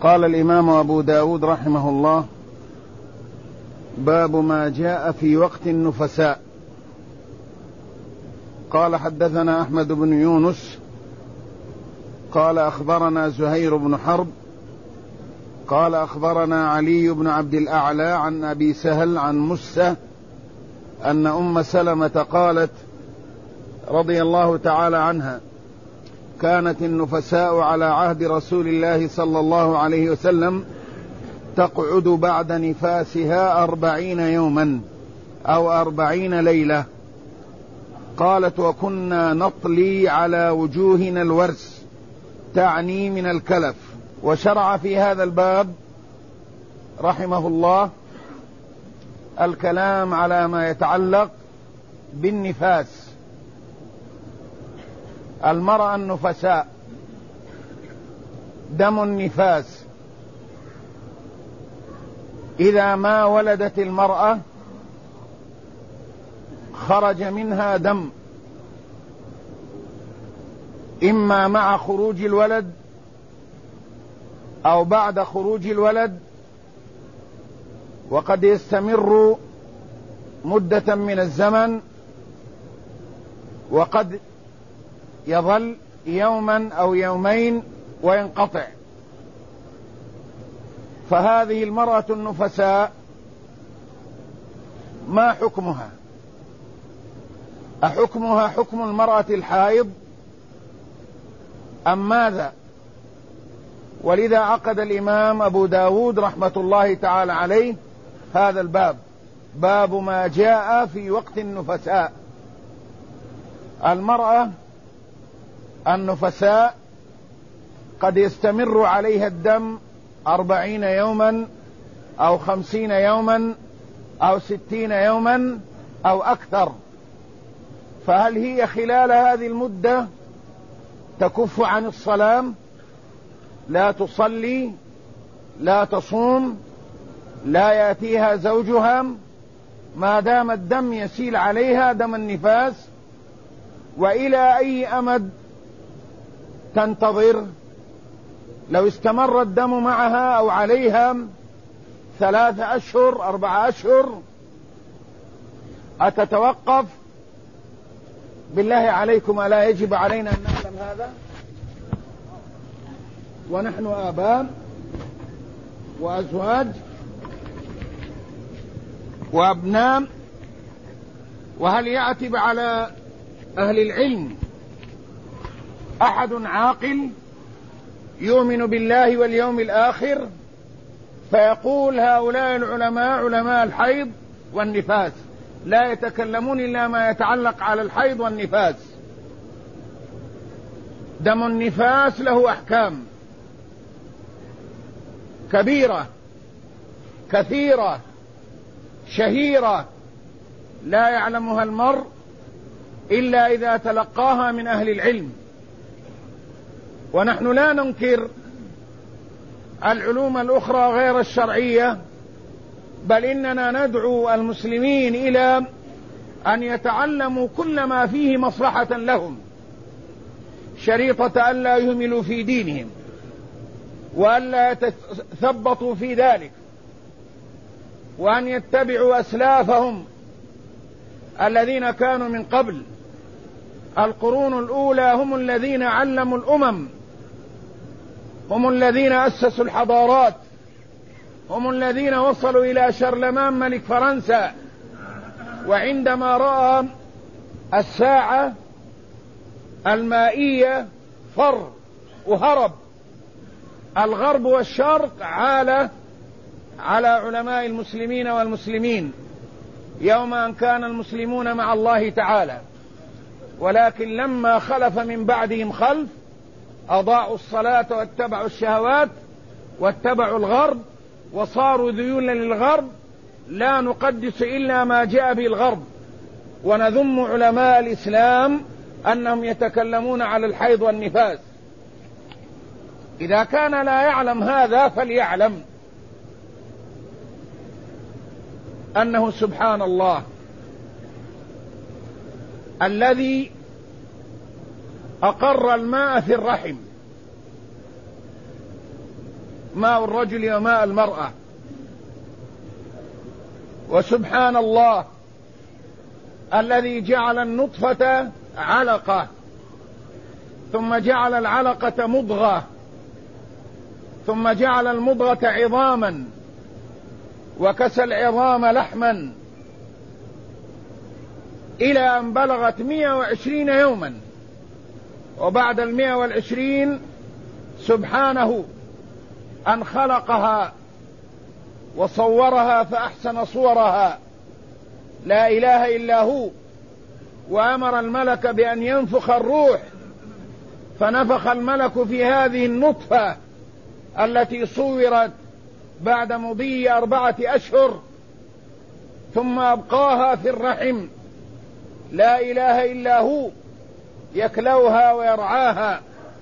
قال الإمام أبو داود رحمه الله: باب ما جاء في وقت النفساء. قال: حدثنا أحمد بن يونس قال أخبرنا زهير بن حرب قال أخبرنا علي بن عبد الأعلى عن أبي سهل عن مسة أن أم سلمة قالت رضي الله تعالى عنها: كانت النفساء على عهد رسول الله صلى الله عليه وسلم تقعد بعد نفاسها 40 يوما أو 40 ليلة. قالت: وكنا نطلي على وجوهنا الورس، تعني من الكلف. وشرع في هذا الباب رحمه الله الكلام على ما يتعلق بالنفاس. المرأة النفساء، دم النفاس إذا ما ولدت المرأة خرج منها دم، إما مع خروج الولد أو بعد خروج الولد، وقد يستمر مدة من الزمن، وقد يظل يوما أو يومين وينقطع. فهذه المرأة النفساء ما حكمها؟ أحكمها حكم المرأة الحائض أم ماذا؟ ولذا عقد الإمام أبو داود رحمة الله تعالى عليه هذا الباب، باب ما جاء في وقت النفساء. المرأة النفساء قد يستمر عليها الدم 40 يوما أو 50 يوما أو 60 يوما أو أكثر. فهل هي خلال هذه المدة تكف عن الصلاة، لا تصلي، لا تصوم، لا يأتيها زوجها ما دام الدم يسيل عليها دم النفاس؟ وإلى أي أمد تنتظر؟ لو استمر الدم معها أو عليها 3 أشهر 4 أشهر أتتوقف؟ بالله عليكم ألا يجب علينا أن نعلم هذا ونحن آباء وأزواج وأبناء؟ وهل يعتب على أهل العلم أحد عاقل يؤمن بالله واليوم الآخر فيقول هؤلاء العلماء علماء الحيض والنفاس لا يتكلمون إلا ما يتعلق على الحيض والنفاس؟ دم النفاس له أحكام كبيرة كثيرة شهيرة لا يعلمها المرء إلا إذا تلقاها من أهل العلم. ونحن لا ننكر العلوم الأخرى غير الشرعية، بل إننا ندعو المسلمين إلى أن يتعلموا كل ما فيه مصلحة لهم، شريطة ألا يهملوا في دينهم وألا يتثبطوا في ذلك، وأن يتبعوا أسلافهم الذين كانوا من قبل. القرون الأولى هم الذين علموا الأمم، هم الذين أسسوا الحضارات، هم الذين وصلوا إلى شارلمان ملك فرنسا، وعندما رأى الساعة المائية فر وهرب. الغرب والشرق عال على علماء المسلمين والمسلمين يوم أن كان المسلمون مع الله تعالى، ولكن لما خلف من بعدهم خلف أضاعوا الصلاة واتبعوا الشهوات واتبعوا الغرب وصاروا ذيولا للغرب. لا نقدس إلا ما جاء به الغرب، ونذم علماء الإسلام أنهم يتكلمون على الحيض والنفاس. إذا كان لا يعلم هذا فليعلم أنه سبحان الله الذي أقر الماء في الرحم ماء الرجل وماء المرأة. وسبحان الله الذي جعل النطفة علقة، ثم جعل العلقة مضغة، ثم جعل المضغة عظاما، وكسى العظام لحما، إلى أن بلغت 120 يوما. وبعد 120 سبحانه أن خلقها وصورها فأحسن صورها، لا إله إلا هو. وأمر الملك بأن ينفخ الروح، فنفخ الملك في هذه النطفة التي صورت بعد مضي 4 أشهر، ثم أبقاها في الرحم، لا إله إلا هو، يكلوها ويرعاها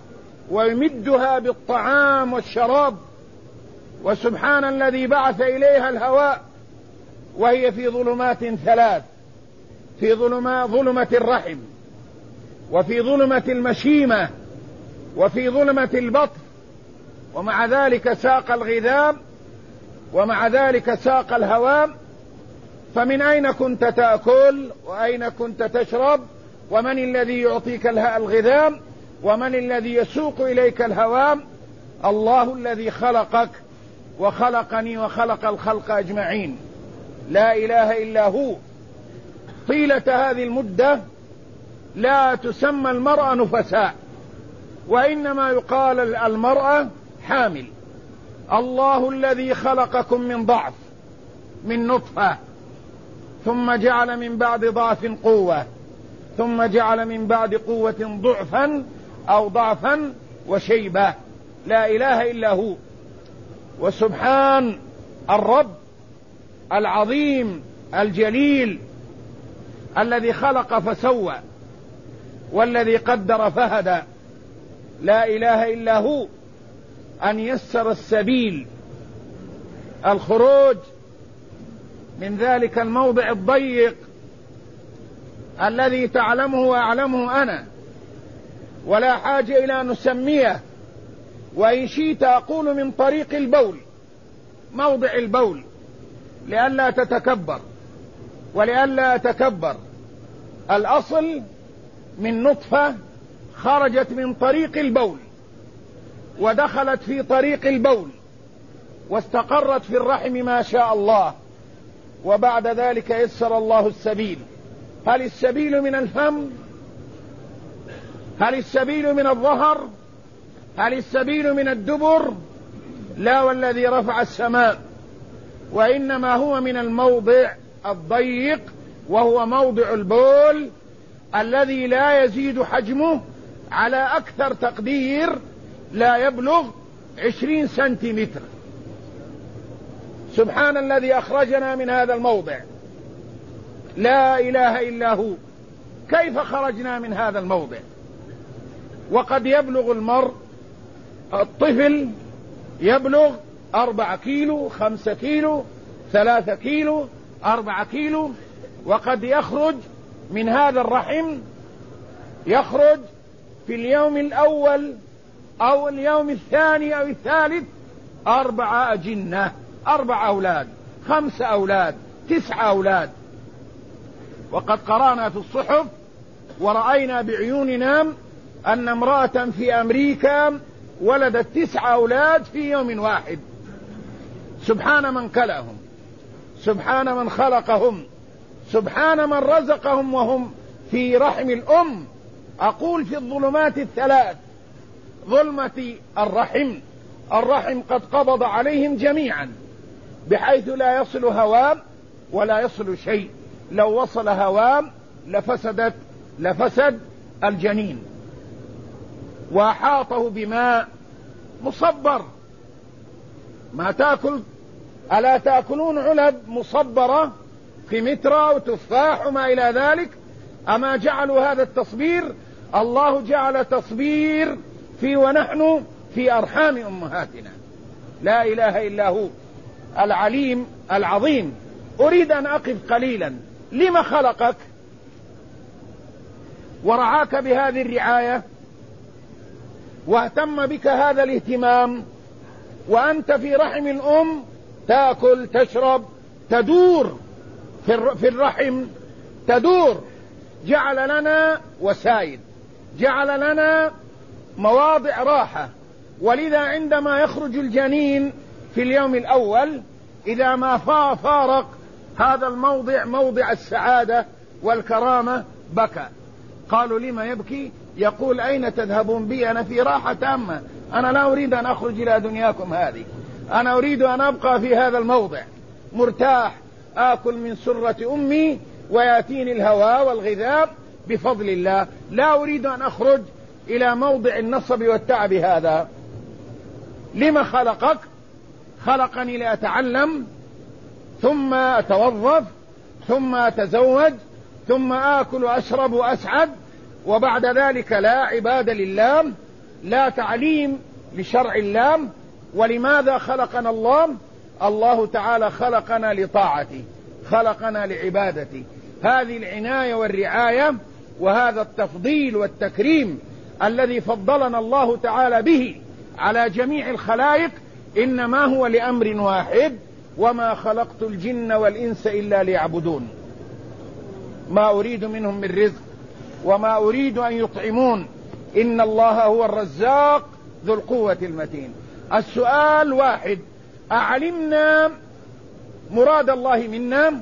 ويمدها بالطعام والشراب. وسبحان الذي بعث إليها الهواء وهي في ظلمات 3، في ظلمة الرحم، وفي ظلمة المشيمة، وفي ظلمة البطن، ومع ذلك ساق الغذاء، ومع ذلك ساق الهواء. فمن أين كنت تأكل؟ وأين كنت تشرب؟ ومن الذي يعطيك الغذاء؟ ومن الذي يسوق إليك الهواء؟ الله الذي خلقك وخلقني وخلق الخلق أجمعين، لا إله إلا هو. طيلة هذه المدة لا تسمى المرأة نفساء، وإنما يقال المرأة حامل. الله الذي خلقكم من ضعف، من نطفة، ثم جعل من بعد ضعف قوة، ثم جعل من بعد قوة ضعفا أو ضعفا وشيبة، لا إله إلا هو. وسبحان الرب العظيم الجليل الذي خلق فسوى، والذي قدر فهدى، لا إله إلا هو، أن يسر السبيل، الخروج من ذلك الموضع الضيق الذي تعلمه وأعلمه أنا، ولا حاجة إلى أن نسميه. وإن شئت أقول من طريق البول، موضع البول، لئلا تتكبر ولئلا أتكبر. الأصل من نطفة خرجت من طريق البول، ودخلت في طريق البول، واستقرت في الرحم ما شاء الله، وبعد ذلك يسر الله السبيل. هل السبيل من الفم؟ هل السبيل من الظهر؟ هل السبيل من الدبر؟ لا، والذي رفع السماء. وإنما هو من الموضع الضيق، وهو موضع البول الذي لا يزيد حجمه على أكثر تقدير لا يبلغ 20 سنتيمتر. سبحان الذي أخرجنا من هذا الموضع، لا إله إلا هو. كيف خرجنا من هذا الموضع؟ وقد يبلغ المرء، الطفل يبلغ 4 كيلو، 5 كيلو، 3 كيلو، 4 كيلو، وقد يخرج من هذا الرحم، يخرج في اليوم الأول أو اليوم الثاني أو الثالث 4 أجنة، 4 أولاد، 5 أولاد، 9 أولاد. وقد قرأنا في الصحف ورأينا بعيوننا أن امرأة في أمريكا ولدت 9 أولاد في يوم واحد. سبحان من كلأهم، سبحان من خلقهم، سبحان من رزقهم وهم في رحم الأم. أقول في الظلمات 3، ظلمة الرحم قد قبض عليهم جميعا، بحيث لا يصل هواء ولا يصل شيء. لو وصل هواء لفسد الجنين. وأحاطه بماء مصبر. ما تأكل، ألا تأكلون علب مصبرة في مترا وتفاح وما إلى ذلك؟ أما جعلوا هذا التصبير؟ الله جعل تصبير ونحن في أرحام أمهاتنا، لا إله إلا هو العليم العظيم. أريد أن أقف قليلا. لما خلقك ورعاك بهذه الرعاية واهتم بك هذا الاهتمام وأنت في رحم الأم تأكل تشرب تدور في الرحم تدور. جعل لنا وسائل، جعل لنا مواضع راحة. ولذا عندما يخرج الجنين في اليوم الأول إذا ما فارق هذا الموضع موضع السعادة والكرامة بكى. قالوا لما يبكي؟ يقول أين تذهبون بي؟ أنا في راحة تامة، أنا لا أريد أن أخرج إلى دنياكم هذه، أنا أريد أن أبقى في هذا الموضع مرتاح، آكل من سرة أمي ويأتيني الهواء والغذاء بفضل الله، لا أريد أن أخرج إلى موضع النصب والتعب هذا. لما خلقك؟ خلقني لأتعلم ثم أتوظف ثم أتزوج ثم آكل وأشرب وأسعد، وبعد ذلك لا عبادة لله، لا تعليم لشرع الله. ولماذا خلقنا الله؟ الله تعالى خلقنا لطاعته، خلقنا لعبادته. هذه العناية والرعاية وهذا التفضيل والتكريم الذي فضلنا الله تعالى به على جميع الخلائق إنما هو لأمر واحد: وما خلقت الجن والإنس إلا ليعبدون، ما أريد منهم من رزق وما أريد أن يطعمون، إن الله هو الرزاق ذو القوة المتين. السؤال واحد: أعلمنا مراد الله منا؟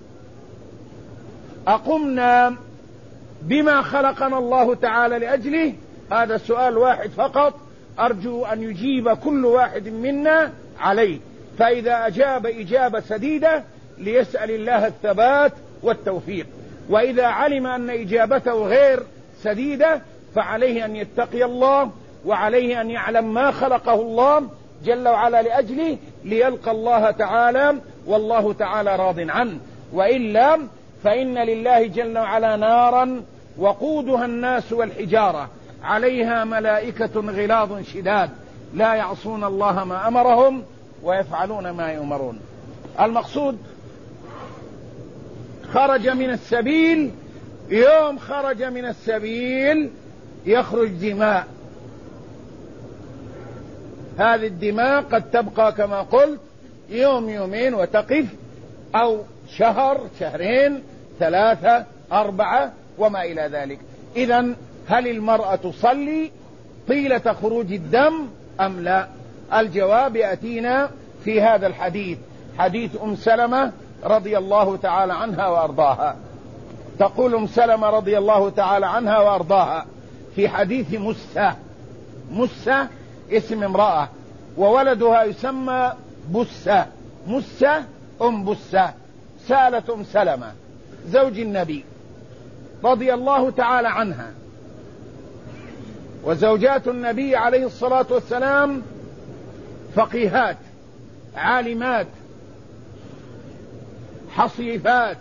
أقمنا بما خلقنا الله تعالى لأجله؟ هذا سؤال واحد فقط أرجو أن يجيب كل واحد منا عليه. فإذا أجاب إجابة سديدة ليسأل الله الثبات والتوفيق، وإذا علم أن إجابته غير سديدة فعليه أن يتقي الله، وعليه أن يعلم ما خلقه الله جل وعلا لأجله ليلقى الله تعالى والله تعالى راض عنه. وإلا فإن لله جل وعلا نارا وقودها الناس والحجارة عليها ملائكة غلاظ شداد لا يعصون الله ما أمرهم ويفعلون ما يؤمرون. المقصود خرج من السبيل، يوم خرج من السبيل يخرج دماء. هذه الدماء قد تبقى كما قلت يوم يومين وتقف، أو شهر شهرين ثلاثة أربعة وما إلى ذلك. إذن هل المرأة تصلي طيلة خروج الدم أم لا؟ الجواب يأتينا في هذا الحديث، حديث أم سلمة رضي الله تعالى عنها وأرضاها. تقول أم سلمة رضي الله تعالى عنها وأرضاها في حديث مسة، مسة اسم امرأة وولدها يسمى بسة، مسة أم بسة، سألت أم سلمة زوج النبي رضي الله تعالى عنها. وزوجات النبي عليه الصلاة والسلام فقيهات عالمات حصيفات،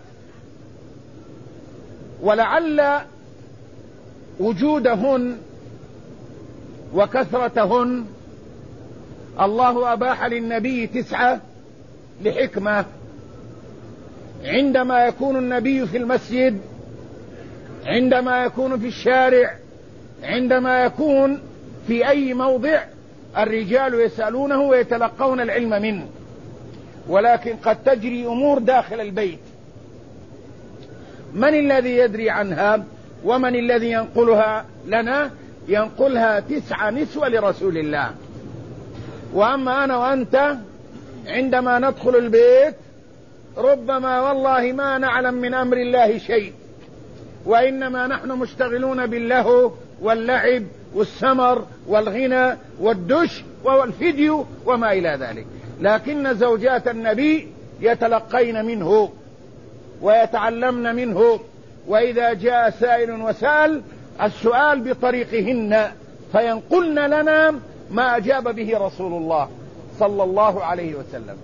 ولعل وجودهن وكثرتهن الله أباح للنبي 9 لحكمة. عندما يكون النبي في المسجد، عندما يكون في الشارع، عندما يكون في أي موضع الرجال يسألونه ويتلقون العلم منه، ولكن قد تجري أمور داخل البيت من الذي يدري عنها ومن الذي ينقلها لنا؟ ينقلها 9 نسوة لرسول الله. وأما أنا وأنت عندما ندخل البيت ربما والله ما نعلم من أمر الله شيء، وإنما نحن مشتغلون باللهو واللعب والسمر والغنى والدش والفيديو وما إلى ذلك. لكن زوجات النبي يتلقين منه ويتعلمن منه، وإذا جاء سائل وسأل السؤال بطريقهن فينقلن لنا ما أجاب به رسول الله صلى الله عليه وسلم.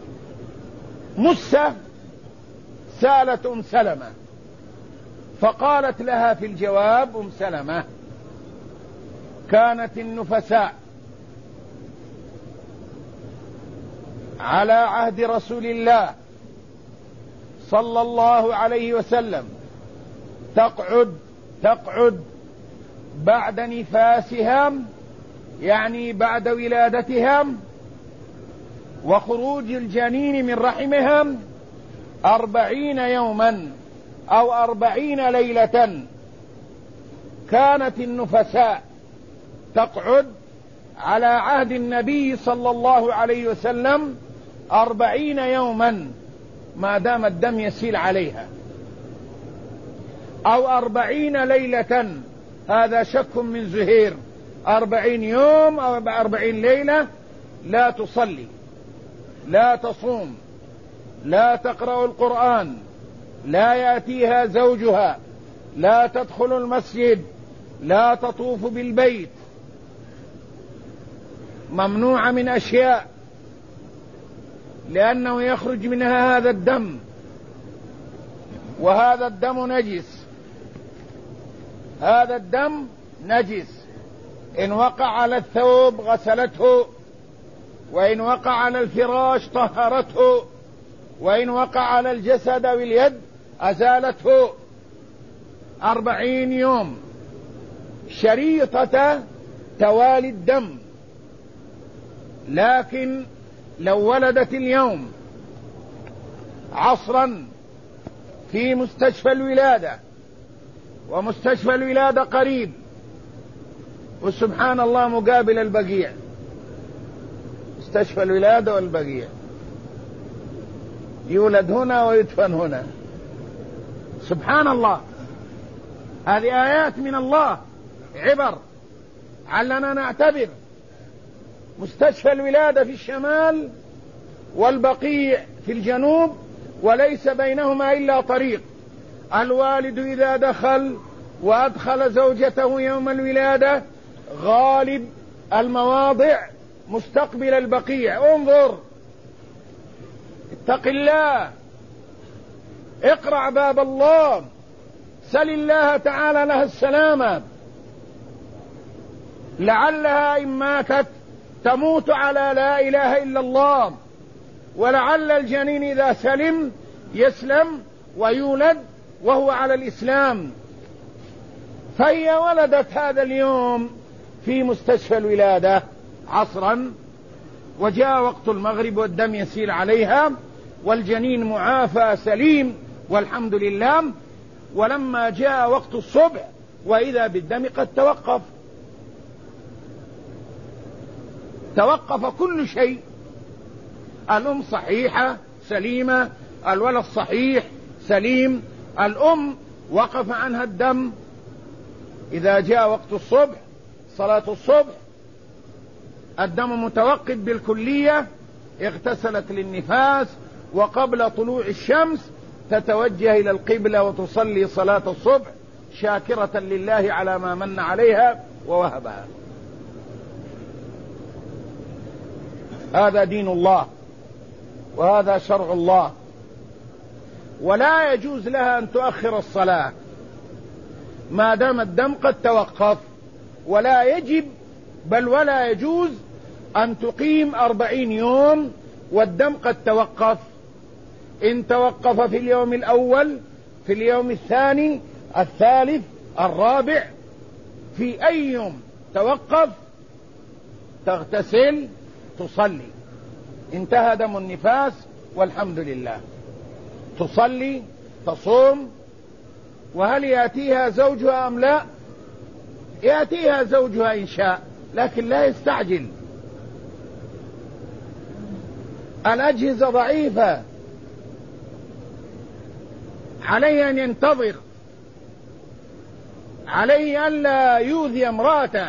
مسة سألت أم سلمة فقالت لها في الجواب أم سلمة: كانت النفساء على عهد رسول الله صلى الله عليه وسلم تقعد بعد نفاسها، يعني بعد ولادتها وخروج الجنين من رحمها 40 يوما أو 40 ليلة. كانت النفساء تقعد على عهد النبي صلى الله عليه وسلم 40 يوما ما دام الدم يسيل عليها، أو 40 ليلة، هذا شك من زهير. 40 يوم أو 40 ليلة لا تصلي، لا تصوم، لا تقرأ القرآن، لا يأتيها زوجها، لا تدخل المسجد، لا تطوف بالبيت، ممنوعة من أشياء، لأنه يخرج منها هذا الدم، وهذا الدم نجس. هذا الدم نجس، إن وقع على الثوب غسلته، وإن وقع على الفراش طهرته، وإن وقع على الجسد واليد أزالته. 40 يوم شريطة توالي الدم. لكن لو ولدت اليوم عصرا في مستشفى الولادة، ومستشفى الولادة قريب، وسبحان الله مقابل البقيع، مستشفى الولادة والبقيع، يولد هنا ويدفن هنا، سبحان الله. هذه آيات من الله، عبر علنا نعتبر. مستشفى الولادة في الشمال والبقيع في الجنوب، وليس بينهما إلا طريق. الوالد إذا دخل وأدخل زوجته يوم الولادة غالب المواضع مستقبل البقيع. انظر، اتق الله، اقرع باب الله، سل الله تعالى لها السلامة، لعلها إن ماتت تموت على لا إله إلا الله، ولعل الجنين إذا سلم يسلم ويولد وهو على الإسلام. فهي ولدت هذا اليوم في مستشفى الولادة عصرا، وجاء وقت المغرب والدم يسيل عليها، والجنين معافى سليم والحمد لله. ولما جاء وقت الصبح وإذا بالدم قد توقف كل شيء. الأم صحيحة سليمة، الولد صحيح سليم، الأم وقف عنها الدم. إذا جاء وقت الصبح، صلاة الصبح، الدم متوقف بالكلية، اغتسلت للنفاس، وقبل طلوع الشمس تتوجه إلى القبلة وتصلي صلاة الصبح شاكرة لله على ما من عليها ووهبها. هذا دين الله وهذا شرع الله، ولا يجوز لها أن تؤخر الصلاة ما دام الدم قد توقف، ولا يجب بل ولا يجوز أن تقيم 40 يوم والدم قد توقف. إن توقف في اليوم الأول، في اليوم الثاني، الثالث، الرابع، في أي يوم توقف تغتسل تصلي، انتهى دم النفاس والحمد لله، تصلي تصوم. وهل يأتيها زوجها أم لا؟ يأتيها زوجها إن شاء، لكن لا يستعجل. الأجهزة ضعيفة، عليه أن ينتظر، عليه ألا يؤذي امرأته،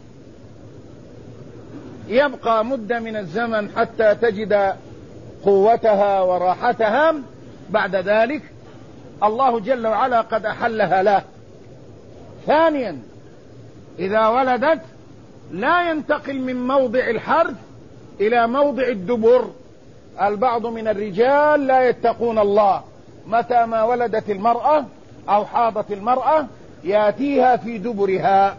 يبقى مدة من الزمن حتى تجد قوتها وراحتها. بعد ذلك الله جل وعلا قد أحلها له. ثانيا، إذا ولدت لا ينتقل من موضع الحرث إلى موضع الدبر. البعض من الرجال لا يتقون الله، متى ما ولدت المرأة أو حاضت المرأة يأتيها في دبرها.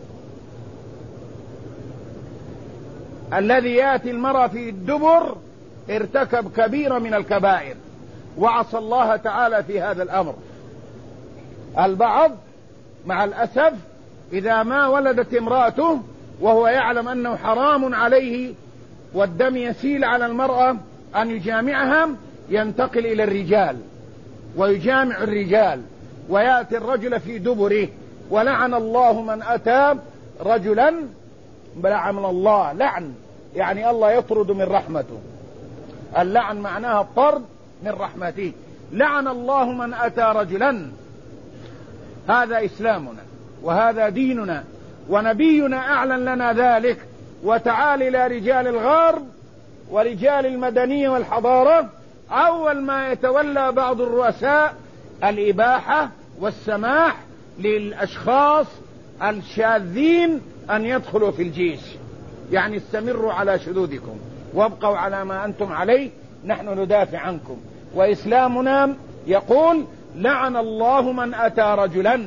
الذي يأتي المرأة في الدبر ارتكب كبيرة من الكبائر وعصى الله تعالى في هذا الأمر. البعض مع الأسف إذا ما ولدت امرأته وهو يعلم أنه حرام عليه والدم يسيل على المرأة أن يجامعها، ينتقل إلى الرجال ويجامع الرجال، ويأتي الرجل في دبره. ولعن الله من أتى رجلا، لعن الله، لعن يعني الله يطرد من رحمته، اللعن معناها الطرد من رحمته. لعن الله من أتى رجلا. هذا إسلامنا وهذا ديننا، ونبينا أعلن لنا ذلك. وتعال إلى رجال الغرب ورجال المدنية والحضارة، أول ما يتولى بعض الرؤساء الإباحة والسماح للأشخاص الشاذين أن يدخلوا في الجيش، يعني استمروا على شذوذكم وابقوا على ما أنتم عليه، نحن ندافع عنكم. وإسلامنا يقول لعن الله من أتى رجلا.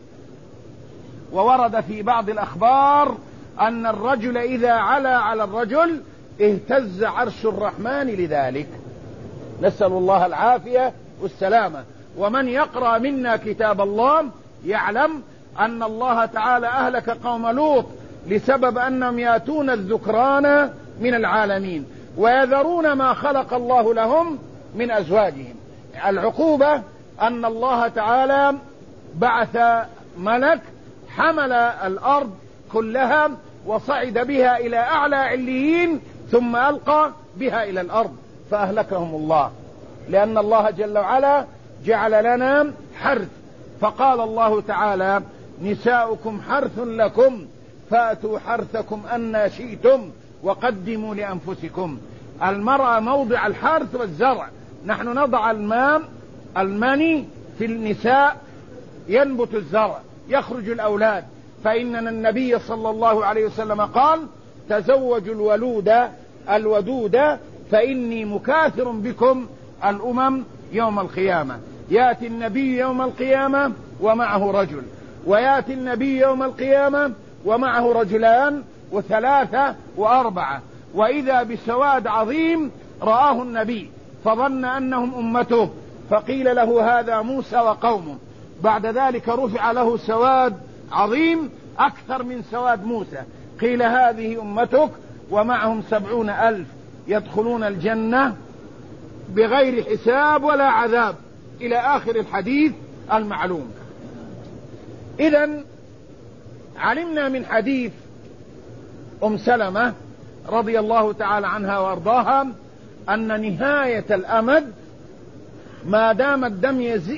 وورد في بعض الأخبار أن الرجل إذا علا على الرجل اهتز عرش الرحمن لذلك، نسأل الله العافية والسلامة. ومن يقرأ منا كتاب الله يعلم أن الله تعالى أهلك قوم لوط لسبب أنهم يأتون الذكران من العالمين ويذرون ما خلق الله لهم من أزواجهم. العقوبة أن الله تعالى بعث ملك حمل الأرض كلها وصعد بها إلى أعلى عليين ثم ألقى بها إلى الأرض فأهلكهم الله، لأن الله جل وعلا جعل لنا حرث. فقال الله تعالى نساؤكم حرث لكم فأتوا حرثكم أن شئتم وقدموا لأنفسكم. المرأة موضع الحرث والزرع، نحن نضع المني في النساء ينبت الزرع يخرج الأولاد. فإننا النبي صلى الله عليه وسلم قال تزوجوا الودود فإني مكاثر بكم الأمم يوم القيامة. يأتي النبي يوم القيامة ومعه رجل، ويأتي النبي يوم القيامة ومعه رجلان وثلاثة وأربعة، وإذا بسواد عظيم رآه النبي فظن أنهم أمته، فقيل له هذا موسى وقومه. بعد ذلك رفع له سواد عظيم أكثر من سواد موسى، قيل هذه أمتك ومعهم 70,000 يدخلون الجنة بغير حساب ولا عذاب، إلى آخر الحديث المعلوم. إذن علمنا من حديث سلمة رضي الله تعالى عنها وأرضاها أن نهاية الأمد ما دام الدم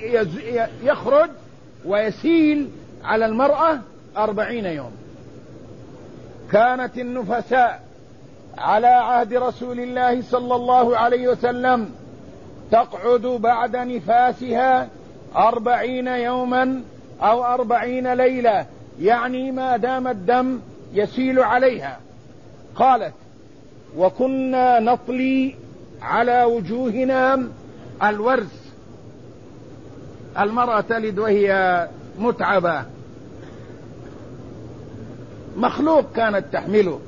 يخرج ويسيل على المرأة 40 يوم. كانت النفساء على عهد رسول الله صلى الله عليه وسلم تقعد بعد نفاسها 40 يوما أو 40 ليلة، يعني ما دام الدم يسيل عليها. قالت وكنا نطلي على وجوهنا الورس. المرأة تلد وهي متعبة، مخلوق كانت تحمله،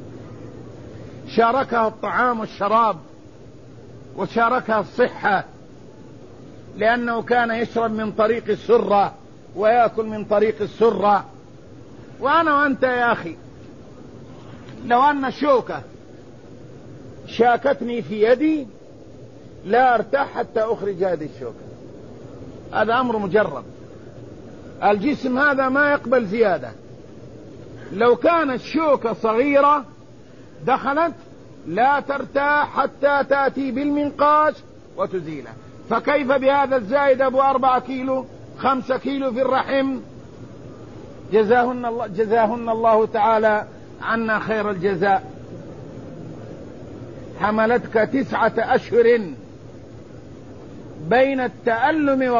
شاركها الطعام والشراب وشاركها الصحة، لأنه كان يشرب من طريق السرة ويأكل من طريق السرة. وأنا وأنت يا أخي لو أن شوكة شاكتني في يدي لا أرتاح حتى أخرج هذه الشوكة، هذا أمر مجرد. الجسم هذا ما يقبل زيادة. لو كانت شوكة صغيرة دخلت لا ترتاح حتى تأتي بالمنقاش وتزيله، فكيف بهذا الزائد أبو 4 كيلو 5 كيلو في الرحم؟ جزاهن الله تعالى عنا خير الجزاء. حملتك 9 أشهر بين التألم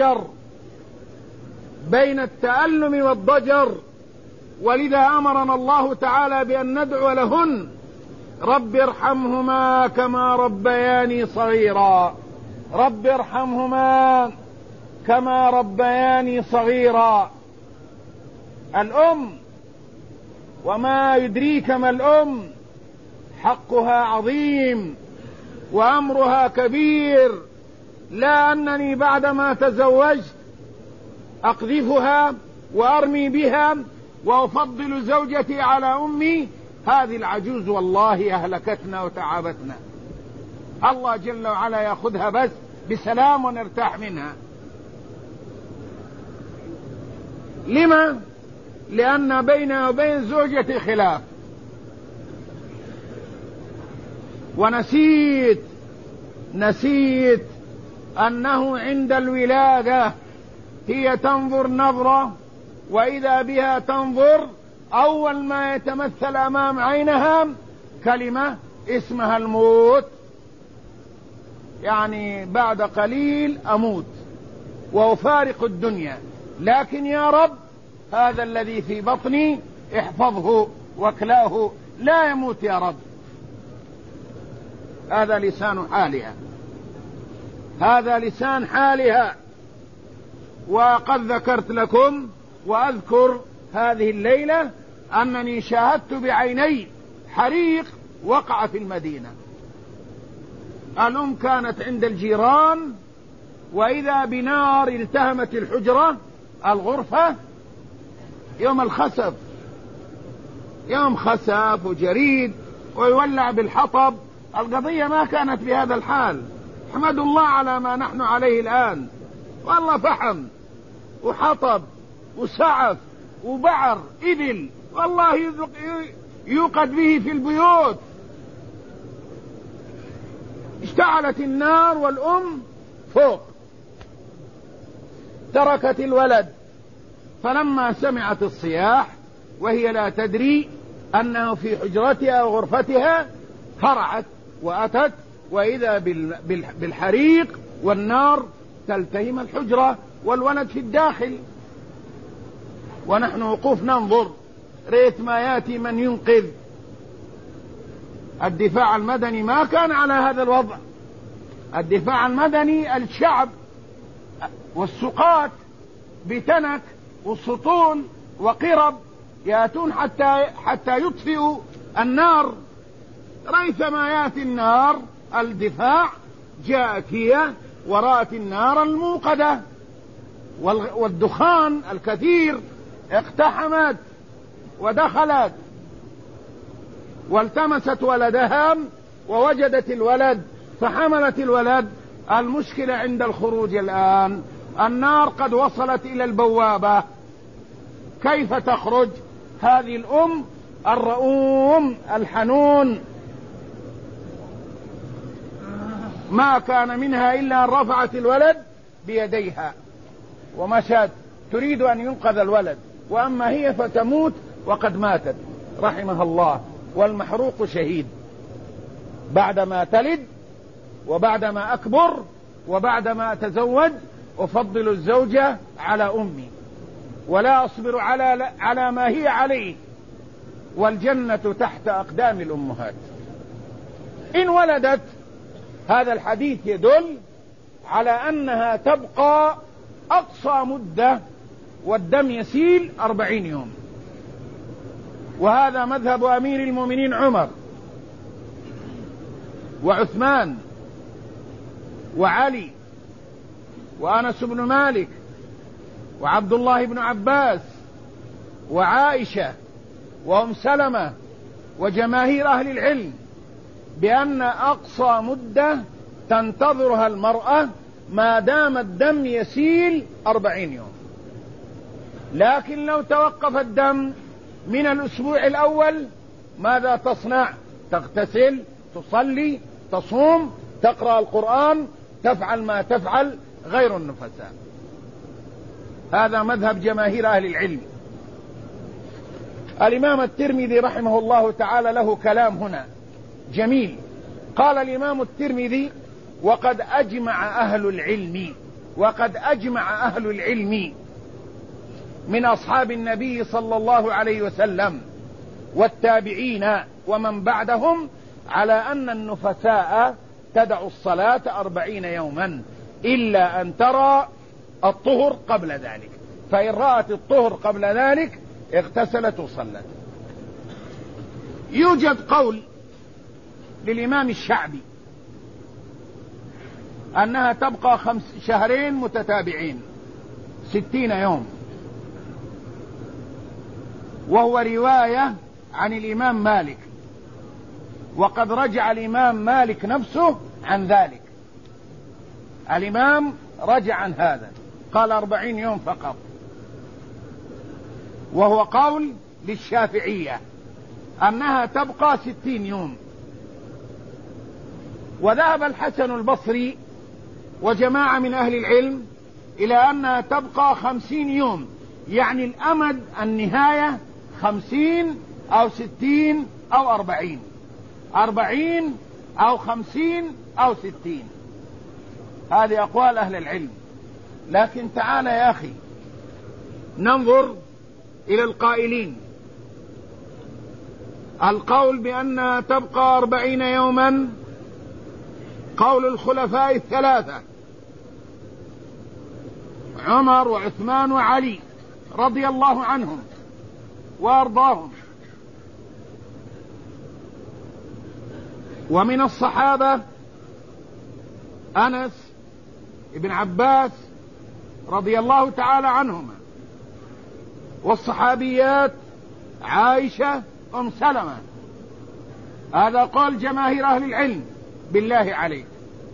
والضجر، ولذا أمرنا الله تعالى بأن ندعو لهن رب ارحمهما كما ربياني صغيرا، رب ارحمهما كما ربياني صغيرا. الأم وما يدريك ما الأم، حقها عظيم وأمرها كبير. لا أنني بعدما تزوجت أقذفها وأرمي بها وأفضل زوجتي على أمي، هذه العجوز والله أهلكتنا وتعبتنا، الله جل وعلا يأخذها بس بسلام ونرتاح منها. لما؟ لأن بينه وبين زوجتي خلاف. ونسيت أنه عند الولادة هي تنظر نظرة، وإذا بها تنظر أول ما يتمثل أمام عينها كلمة اسمها الموت، يعني بعد قليل أموت وأفارق الدنيا، لكن يا رب هذا الذي في بطني احفظه واكلاه لا يموت يا رب. هذا لسان حالها، هذا لسان حالها. وقد ذكرت لكم وأذكر هذه الليلة أنني شاهدت بعيني حريق وقع في المدينة. الأم كانت عند الجيران، وإذا بنار التهمت الحجرة الغرفة يوم الخسف، يوم خسف وجريد ويولع بالحطب. القضية ما كانت بهذا الحال، احمد الله على ما نحن عليه الآن. والله فحم وحطب وسعف وبعر إبل والله يوقد به في البيوت. اشتعلت النار والأم فوق، تركت الولد، فلما سمعت الصياح وهي لا تدري أنه في حجرتها وغرفتها فرعت وأتت، وإذا بالحريق والنار تلتهم الحجرة والولد في الداخل، ونحن وقوف ننظر ريت ما يأتي من ينقذ. الدفاع المدني ما كان على هذا الوضع، الدفاع المدني الشعب والسقاة بتنك والسطول وقرب يأتون حتى يطفئوا النار. ريثما يأتي النار الدفاع جاءت هي ورأت النار الموقدة والدخان الكثير، اقتحمت ودخلت والتمست ولدها ووجدت الولد فحملت الولد. المشكلة عند الخروج الآن النار قد وصلت إلى البوابة، كيف تخرج هذه الأم الرؤوم الحنون؟ ما كان منها إلا أن رفعت الولد بيديها ومشت تريد أن ينقذ الولد، وأما هي فتموت وقد ماتت رحمها الله. والمحروق شهيد. بعدما تلد وبعدما أكبر وبعدما أتزوج أفضل الزوجة على أمي، ولا أصبر على ما هي عليه، والجنة تحت أقدام الأمهات. إن ولدت هذا الحديث يدل على أنها تبقى أقصى مدة والدم يسيل 40 يوم، وهذا مذهب أمير المؤمنين عمر وعثمان وعلي وأنس بن مالك وعبد الله بن عباس وعائشة وأم سلمة وجماهير أهل العلم، بأن أقصى مدة تنتظرها المرأة ما دام الدم يسيل 40 يوم. لكن لو توقف الدم من الأسبوع الأول ماذا تصنع؟ تغتسل، تصلي، تصوم، تقرأ القرآن، تفعل ما تفعل غير النفساء. هذا مذهب جماهير أهل العلم. الإمام الترمذي رحمه الله تعالى له كلام هنا جميل. قال الإمام الترمذي: وقد أجمع أهل العلم من أصحاب النبي صلى الله عليه وسلم والتابعين ومن بعدهم على أن النفساء تدع الصلاة 40 يوما إلا أن ترى الطهر قبل ذلك، فإن رأت الطهر قبل ذلك اغتسلت وصلت. يوجد قول للإمام الشعبي أنها تبقى 5 شهرين متتابعين 60 يوم، وهو رواية عن الإمام مالك، وقد رجع الإمام مالك نفسه عن ذلك. الإمام رجع عن هذا، قال 40 يوم فقط، وهو قول للشافعية أنها تبقى 60 يوم. وذهب الحسن البصري وجماعة من أهل العلم إلى أنها تبقى 50 يوم، يعني الأمد النهاية 50 أو 60 أو 40 أو 50 أو 60. هذه أقوال أهل العلم. لكن تعال يا أخي ننظر إلى القائلين. القول بأنها تبقى 40 يوما قول الخلفاء الثلاثة عمر وعثمان وعلي رضي الله عنهم وأرضاهم، ومن الصحابة أنس ابن عباس رضي الله تعالى عنهما، والصحابيات عائشة أم سلمة. هذا قول جماهير أهل العلم بالله عليك.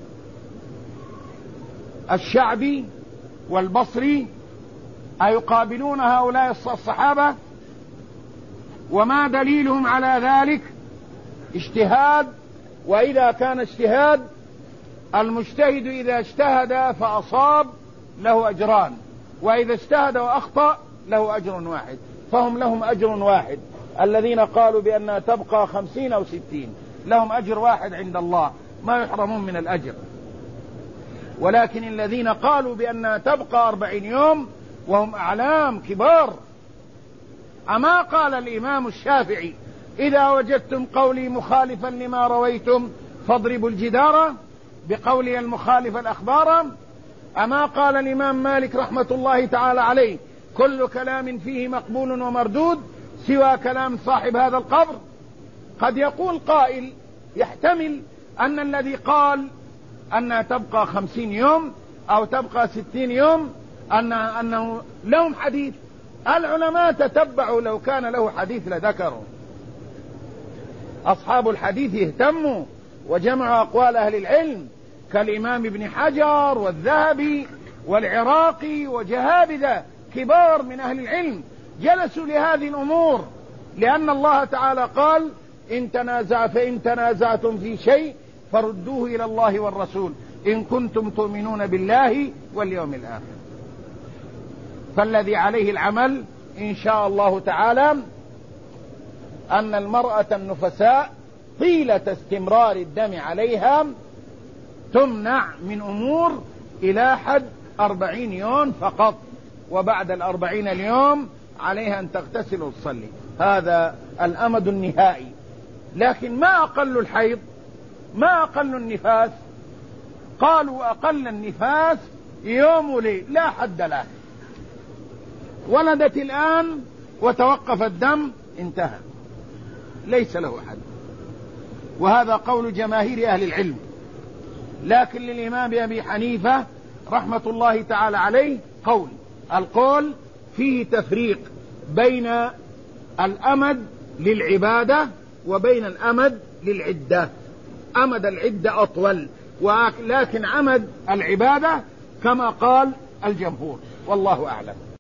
الشعبي والبصري أيقابلون هؤلاء الصحابة؟ وما دليلهم على ذلك؟ اجتهاد، وإذا كان اجتهاد المجتهد إذا اجتهد فأصاب له أجران، وإذا اجتهد وأخطأ له أجر واحد، فهم لهم أجر واحد. الذين قالوا بأنها تبقى 50 أو 60 لهم أجر واحد عند الله، ما يحرمون من الأجر. ولكن الذين قالوا بأنها تبقى 40 يوم وهم أعلام كبار، أما قال الإمام الشافعي إذا وجدتم قولي مخالفا لما رويتم فاضربوا الجدار بقولي المخالف الأخبار؟ أما قال الإمام مالك رحمة الله تعالى عليه كل كلام فيه مقبول ومردود سوى كلام صاحب هذا القبر؟ قد يقول قائل يحتمل أن الذي قال أنها تبقى 50 يوم أو تبقى 60 يوم أنه لهم حديث. العلماء تتبعوا، لو كان له حديث لذكروا. أصحاب الحديث اهتموا وجمعوا أقوال أهل العلم كالإمام ابن حجر والذهبي والعراقي وجهابذة كبار من أهل العلم، جلسوا لهذه الأمور، لأن الله تعالى قال فإن تنازعتم في شيء فردوه إلى الله والرسول إن كنتم تؤمنون بالله واليوم الآخر. فالذي عليه العمل إن شاء الله تعالى أن المرأة النفساء طيلة استمرار الدم عليها تمنع من أمور إلى حد 40 يوم فقط، وبعد 40 اليوم عليها أن تغتسل وتصلي. هذا الأمد النهائي. لكن ما أقل الحيض؟ ما أقل النفاس؟ قالوا أقل النفاس يوم وليل لا حد له. ولدت الآن وتوقف الدم انتهى، ليس له حد. وهذا قول جماهير أهل العلم. لكن للإمام أبي حنيفة رحمة الله تعالى عليه القول فيه تفريق بين الأمد للعبادة وبين الأمد للعدة. أمد العدة أطول، ولكن أمد العبادة كما قال الجمهور، والله أعلم.